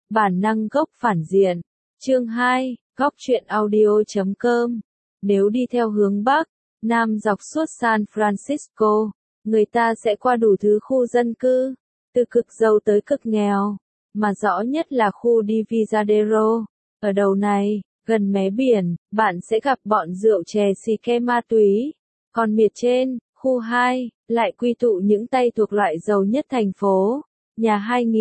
Bản năng gốc phản diện. Chương 2, góc truyện audio.com. Nếu đi theo hướng Bắc, Nam dọc suốt San Francisco, người ta sẽ qua đủ thứ khu dân cư, từ cực giàu tới cực nghèo, mà rõ nhất là khu Divisadero. Ở đầu này, gần mé biển, bạn sẽ gặp bọn rượu chè xì ke ma túy. Còn miệt trên, khu 2, lại quy tụ những tay thuộc loại giàu nhất thành phố. Nhà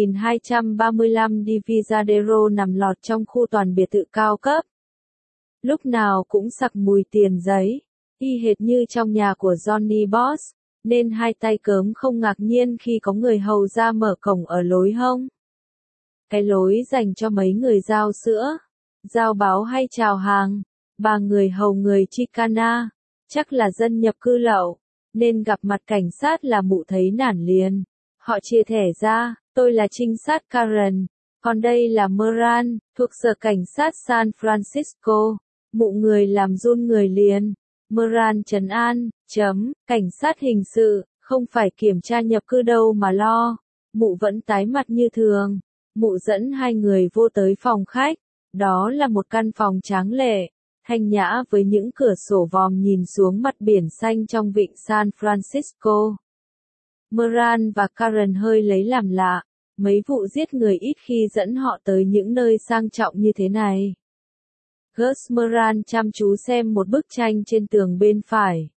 2235 Divisadero nằm lọt trong khu toàn biệt thự cao cấp. Lúc nào cũng sặc mùi tiền giấy, y hệt như trong nhà của Johnny Boss, nên hai tay cớm không ngạc nhiên khi có người hầu ra mở cổng ở lối hông. Cái lối dành cho mấy người giao sữa, giao báo hay chào hàng. Bà người hầu người Chicana, chắc là dân nhập cư lậu, nên gặp mặt cảnh sát là mụ thấy nản liền. Họ chia thẻ ra, tôi là trinh sát Karen, còn đây là Moran, thuộc sở cảnh sát San Francisco. Mụ người làm run người liền. Moran trấn an, cảnh sát hình sự, không phải kiểm tra nhập cư đâu mà lo. Mụ vẫn tái mặt như thường. Mụ dẫn hai người vô tới phòng khách. Đó là một căn phòng tráng lệ, thanh nhã với những cửa sổ vòm nhìn xuống mặt biển xanh trong vịnh San Francisco. Moran và Karen hơi lấy làm lạ, mấy vụ giết người ít khi dẫn họ tới những nơi sang trọng như thế này. Gus Moran chăm chú xem một bức tranh trên tường bên phải.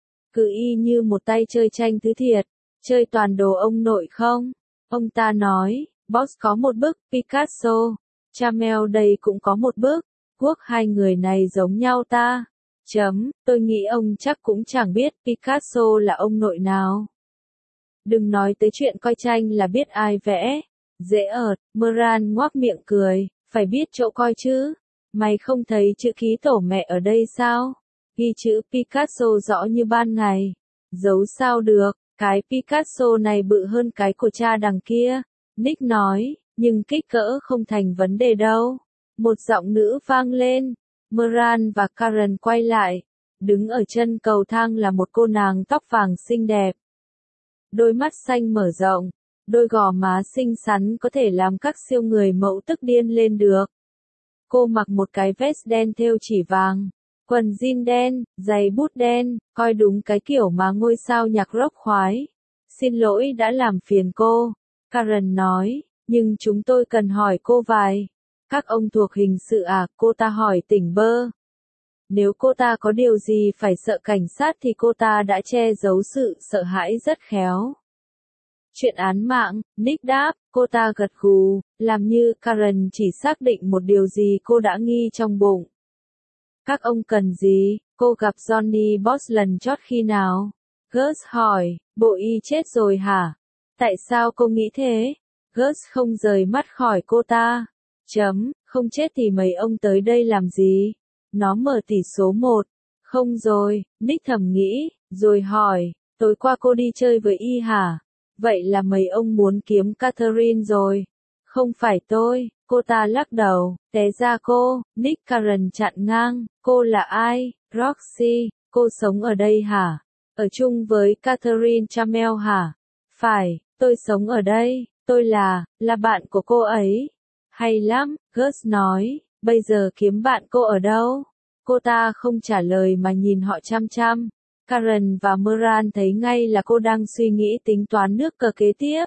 Cứ y như một tay chơi tranh thứ thiệt, chơi toàn đồ ông nội không? Ông ta nói, Boss có một bức, Picasso. Chamel đây cũng có một bức. Quốc hai người này giống nhau ta. Tôi nghĩ ông chắc cũng chẳng biết Picasso là ông nội nào. Đừng nói tới chuyện coi tranh là biết ai vẽ. Dễ ợt, Moran ngoác miệng cười, phải biết chỗ coi chứ. Mày không thấy chữ ký tổ mẹ ở đây sao? Ghi chữ Picasso rõ như ban ngày. Giấu sao được, cái Picasso này bự hơn cái của cha đằng kia. Nick nói, nhưng kích cỡ không thành vấn đề đâu. Một giọng nữ vang lên. Moran và Karen quay lại. Đứng ở chân cầu thang là một cô nàng tóc vàng xinh đẹp. Đôi mắt xanh mở rộng, đôi gò má xinh xắn có thể làm các siêu người mẫu tức điên lên được. Cô mặc một cái vest đen thêu chỉ vàng, quần jean đen, giày bút đen, coi đúng cái kiểu mà ngôi sao nhạc rock khoái. Xin lỗi đã làm phiền cô, Karen nói, nhưng chúng tôi cần hỏi cô vài. Các ông thuộc hình sự à? Cô ta hỏi tỉnh bơ. Nếu cô ta có điều gì phải sợ cảnh sát thì cô ta đã che giấu sự sợ hãi rất khéo. Chuyện án mạng, Nick đáp, cô ta gật gù, làm như Karen chỉ xác định một điều gì cô đã nghi trong bụng. Các ông cần gì? Cô gặp Johnny Boss lần chót khi nào? Gus hỏi, bộ y chết rồi hả? Tại sao cô nghĩ thế? Gus không rời mắt khỏi cô ta. Không chết thì mấy ông tới đây làm gì? Nó mở tỷ số 1. Không rồi, Nick thầm nghĩ, rồi hỏi, tối qua cô đi chơi với y hả? Vậy là mấy ông muốn kiếm Catherine rồi. Không phải tôi, cô ta lắc đầu, té ra cô. Nick Karen chặn ngang, cô là ai? Roxy, cô sống ở đây hả? Ở chung với Catherine Chamel hả? Phải, tôi sống ở đây, tôi là bạn của cô ấy. Hay lắm, Gus nói, bây giờ kiếm bạn cô ở đâu? Cô ta không trả lời mà nhìn họ chăm chăm. Karen và Moran thấy ngay là cô đang suy nghĩ tính toán nước cờ kế tiếp.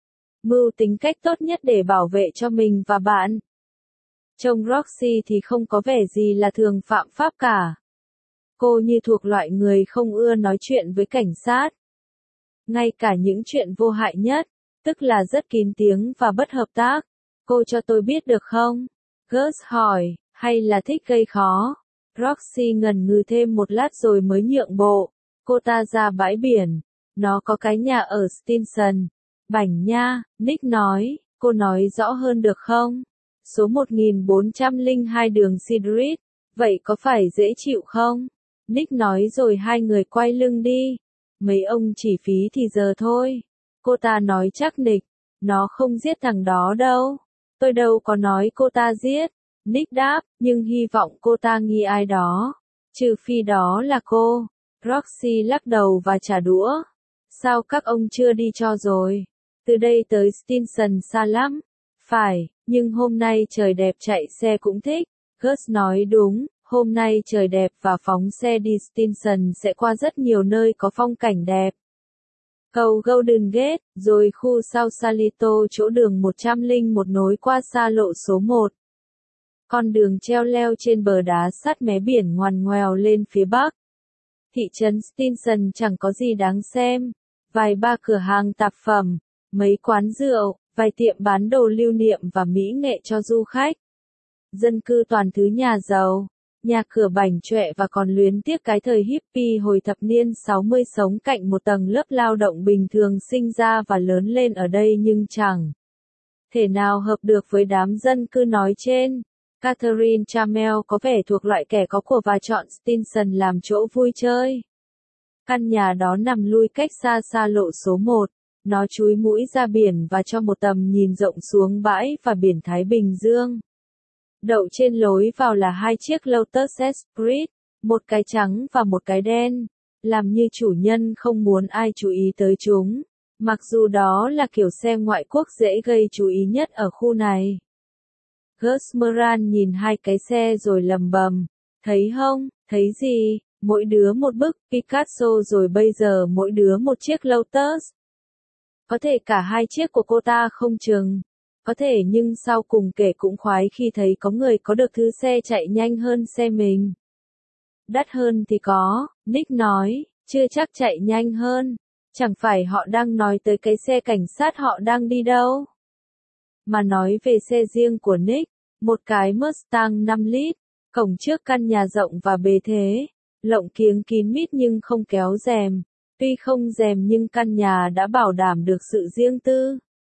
Mưu tính cách tốt nhất để bảo vệ cho mình và bạn. Trông Roxy thì không có vẻ gì là thường phạm pháp cả. Cô như thuộc loại người không ưa nói chuyện với cảnh sát. Ngay cả những chuyện vô hại nhất, tức là rất kín tiếng và bất hợp tác. Cô cho tôi biết được không? Gus hỏi, hay là thích gây khó? Roxy ngần ngừ thêm một lát rồi mới nhượng bộ. Cô ta ra bãi biển. Nó có cái nhà ở Stinson. Bảnh nha, Nick nói. Cô nói rõ hơn được không? Số 1402 đường Cedric. Vậy có phải dễ chịu không? Nick nói rồi hai người quay lưng đi. Mấy ông chỉ phí thì giờ thôi. Cô ta nói chắc nịch. Nó không giết thằng đó đâu. Tôi đâu có nói cô ta giết. Nick đáp, nhưng hy vọng cô ta nghi ai đó. Trừ phi đó là cô. Roxy lắc đầu và trả đũa. Sao các ông chưa đi cho rồi? Từ đây tới Stinson xa lắm. Phải, Nhưng hôm nay trời đẹp chạy xe cũng thích. Gus nói đúng, hôm nay trời đẹp và phóng xe đi Stinson sẽ qua rất nhiều nơi có phong cảnh đẹp. Cầu Golden Gate, rồi khu Sausalito chỗ đường 101 nối qua xa lộ số 1. Con đường treo leo trên bờ đá sát mé biển ngoằn ngoèo lên phía bắc. Thị trấn Stinson chẳng có gì đáng xem. Vài ba cửa hàng tạp phẩm, mấy quán rượu, vài tiệm bán đồ lưu niệm và mỹ nghệ cho du khách. Dân cư toàn thứ nhà giàu, nhà cửa bảnh chọe và còn luyến tiếc cái thời hippie hồi thập niên 60 sống cạnh một tầng lớp lao động bình thường sinh ra và lớn lên ở đây nhưng chẳng thể nào hợp được với đám dân cư nói trên. Catherine Chamel có vẻ thuộc loại kẻ có của và chọn Stinson làm chỗ vui chơi. Căn nhà đó nằm lui cách xa xa lộ số 1, nó chúi mũi ra biển và cho một tầm nhìn rộng xuống bãi và biển Thái Bình Dương. Đậu trên lối vào là hai chiếc Lotus Esprit, một cái trắng và một cái đen, làm như chủ nhân không muốn ai chú ý tới chúng, mặc dù đó là kiểu xe ngoại quốc dễ gây chú ý nhất ở khu này. Gus Moran nhìn hai cái xe rồi lầm bầm, thấy không, thấy gì, mỗi đứa một bức Picasso rồi bây giờ mỗi đứa một chiếc Lotus. Có thể cả hai chiếc của cô ta không chừng. Có thể nhưng sau cùng kể cũng khoái khi thấy có người có được thứ xe chạy nhanh hơn xe mình. Đắt hơn thì có, Nick nói, chưa chắc chạy nhanh hơn. Chẳng phải họ đang nói tới cái xe cảnh sát họ đang đi đâu. Mà nói về xe riêng của Nick, một cái Mustang 5 lít, cổng trước căn nhà rộng và bề thế, lộng kiếng kín mít nhưng không kéo rèm. Tuy không rèm nhưng căn nhà đã bảo đảm được sự riêng tư.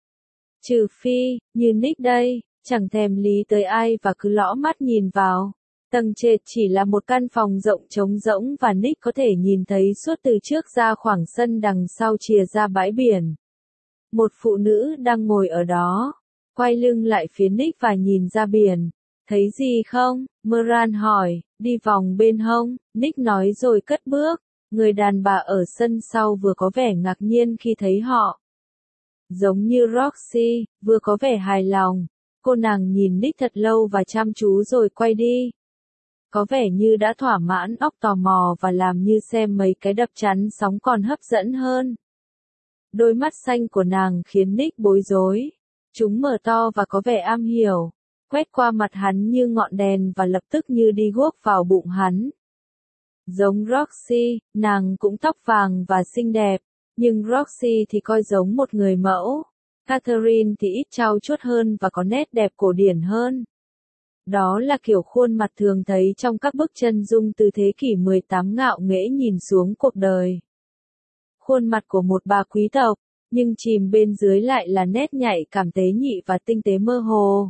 Trừ phi, như Nick đây, chẳng thèm lý tới ai và cứ lõ mắt nhìn vào. Tầng trệt chỉ là một căn phòng rộng trống rỗng và Nick có thể nhìn thấy suốt từ trước ra khoảng sân đằng sau chìa ra bãi biển. Một phụ nữ đang ngồi ở đó, quay lưng lại phía Nick và nhìn ra biển. Thấy gì không? Moran hỏi, đi vòng bên hông, Nick nói rồi cất bước. Người đàn bà ở sân sau vừa có vẻ ngạc nhiên khi thấy họ. Giống như Roxy, vừa có vẻ hài lòng. Cô nàng nhìn Nick thật lâu và chăm chú rồi quay đi. Có vẻ như đã thỏa mãn óc tò mò và làm như xem mấy cái đập chắn sóng còn hấp dẫn hơn. Đôi mắt xanh của nàng khiến Nick bối rối. Chúng mở to và có vẻ am hiểu. Quét qua mặt hắn như ngọn đèn và lập tức như đi guốc vào bụng hắn. Giống Roxy, nàng cũng tóc vàng và xinh đẹp. Nhưng Roxy thì coi giống một người mẫu. Catherine thì ít trau chuốt hơn và có nét đẹp cổ điển hơn. Đó là kiểu khuôn mặt thường thấy trong các bức chân dung từ thế kỷ 18 ngạo nghễ nhìn xuống cuộc đời. Khuôn mặt của một bà quý tộc, nhưng chìm bên dưới lại là nét nhạy cảm tế nhị và tinh tế mơ hồ.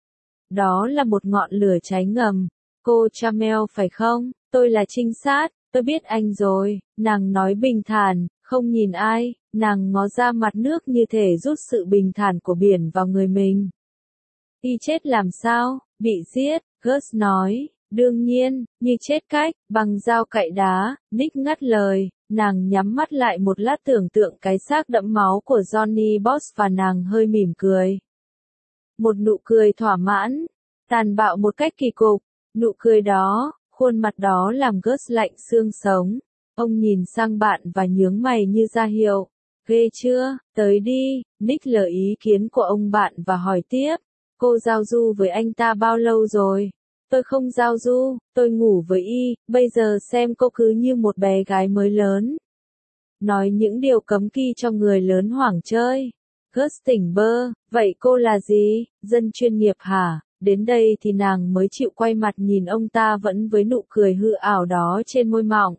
Đó là một ngọn lửa cháy ngầm. Cô Chamel phải không? Tôi là trinh sát, tôi biết anh rồi, nàng nói bình thản, không nhìn ai, nàng ngó ra mặt nước như thể rút sự bình thản của biển vào người mình. Y chết làm sao? Bị giết, Gus nói, đương nhiên, như chết cách, bằng dao cạy đá, Nick ngắt lời, nàng nhắm mắt lại một lát tưởng tượng cái xác đẫm máu của Johnny Boss và nàng hơi mỉm cười. Một nụ cười thỏa mãn, tàn bạo một cách kỳ cục, nụ cười đó, khuôn mặt đó làm Gus lạnh xương sống. Ông nhìn sang bạn và nhướng mày như ra hiệu. Ghê chưa, tới đi, Nick lờ ý kiến của ông bạn và hỏi tiếp. Cô giao du với anh ta bao lâu rồi? Tôi không giao du, tôi ngủ với y, bây giờ xem cô cứ như một bé gái mới lớn. Nói những điều cấm kỵ cho người lớn hoảng chơi. Gus tỉnh bơ, vậy cô là gì? Dân chuyên nghiệp hả? Đến đây thì nàng mới chịu quay mặt nhìn ông ta vẫn với nụ cười hư ảo đó trên môi mỏng.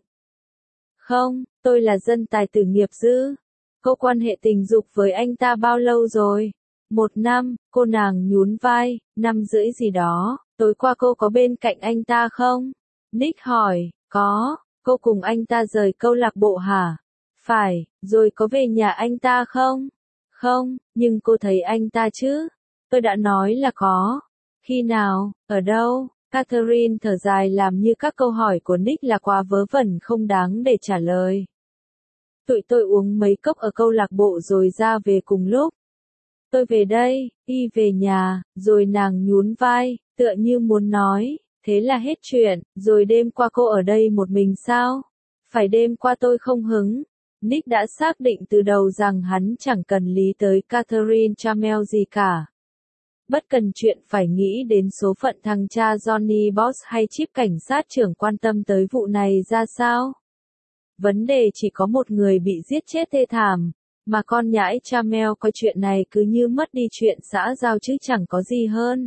Không, tôi là dân tài tử nghiệp dư. Cô quan hệ tình dục với anh ta bao lâu rồi? 1 năm, cô nàng nhún vai, 5 rưỡi gì đó, tối qua cô có bên cạnh anh ta không? Nick hỏi, có, cô cùng anh ta rời câu lạc bộ hả? Phải, rồi có về nhà anh ta không? Không, nhưng cô thấy anh ta chứ? Tôi đã nói là có. Khi nào, ở đâu? Catherine thở dài làm như các câu hỏi của Nick là quá vớ vẩn không đáng để trả lời. Tụi tôi uống mấy cốc ở câu lạc bộ rồi ra về cùng lúc. tôi về đây, y về nhà, rồi nàng nhún vai, tựa như muốn nói, thế là hết chuyện, rồi đêm qua cô ở đây một mình sao? Phải đêm qua tôi không hứng. Nick đã xác định từ đầu rằng hắn chẳng cần lý tới Catherine Chamel gì cả. Bất cần chuyện phải nghĩ đến số phận thằng cha Johnny Boss hay chief cảnh sát trưởng quan tâm tới vụ này ra sao. Vấn đề chỉ có một người bị giết chết thê thảm, mà con nhãi Chamel coi chuyện này cứ như mất đi chuyện xã giao chứ chẳng có gì hơn.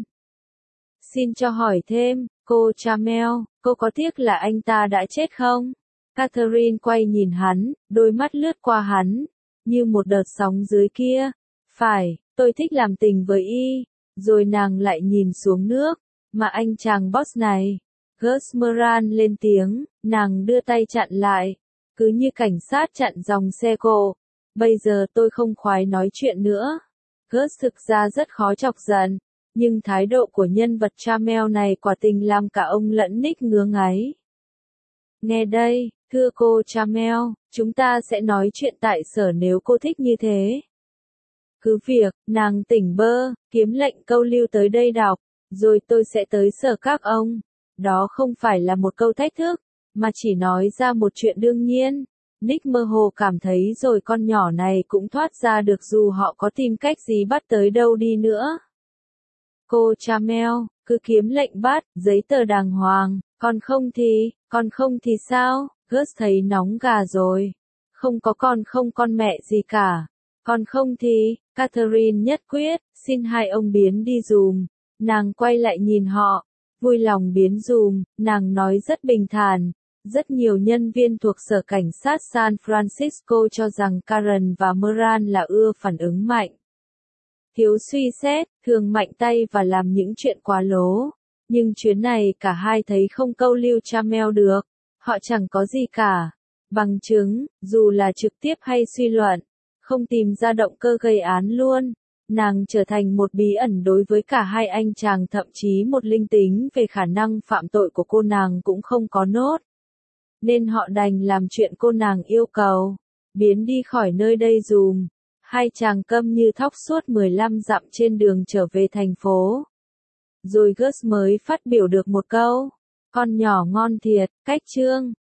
Xin cho hỏi thêm, cô Chamel, cô có tiếc là anh ta đã chết không? Catherine quay nhìn hắn, đôi mắt lướt qua hắn, như một đợt sóng dưới kia. Phải, tôi thích làm tình với y. Rồi nàng lại nhìn xuống nước, mà anh chàng boss này. Gus Moran lên tiếng, nàng đưa tay chặn lại, cứ như cảnh sát chặn dòng xe cộ. Bây giờ tôi không khoái nói chuyện nữa. Gus thực ra rất khó chọc giận, nhưng thái độ của nhân vật Chamel này quả tình làm cả ông lẫn Nick ngứa ngáy. Nghe đây, thưa cô Chamel, chúng ta sẽ nói chuyện tại sở nếu cô thích như thế. Cứ việc, nàng tỉnh bơ, kiếm lệnh câu lưu tới đây đọc, rồi tôi sẽ tới sở các ông. Đó không phải là một câu thách thức, mà chỉ nói ra một chuyện đương nhiên. Nick mơ hồ cảm thấy rồi con nhỏ này cũng thoát ra được dù họ có tìm cách gì bắt tới đâu đi nữa. Cô Chamel, cứ kiếm lệnh bắt, giấy tờ đàng hoàng, còn không thì sao? Gus thấy nóng gà rồi. Không có con mẹ gì cả. Còn không thì, Catherine nhất quyết, xin hai ông biến đi dùm. Nàng quay lại nhìn họ, vui lòng biến dùm, nàng nói rất bình thản. Rất nhiều nhân viên thuộc sở cảnh sát San Francisco cho rằng Karen và Moran là ưa phản ứng mạnh. Thiếu suy xét, thường mạnh tay và làm những chuyện quá lố. Nhưng chuyến này cả hai thấy không câu lưu Chamel được. Họ chẳng có gì cả. Bằng chứng, dù là trực tiếp hay suy luận. Không tìm ra động cơ gây án luôn. Nàng trở thành một bí ẩn đối với cả hai anh chàng, thậm chí một linh tính về khả năng phạm tội của cô nàng cũng không có nốt. Nên họ đành làm chuyện cô nàng yêu cầu. Biến đi khỏi nơi đây dùm. Hai chàng câm như thóc suốt 15 dặm trên đường trở về thành phố. Rồi Gus mới phát biểu được một câu. Con nhỏ ngon thiệt, cách chương.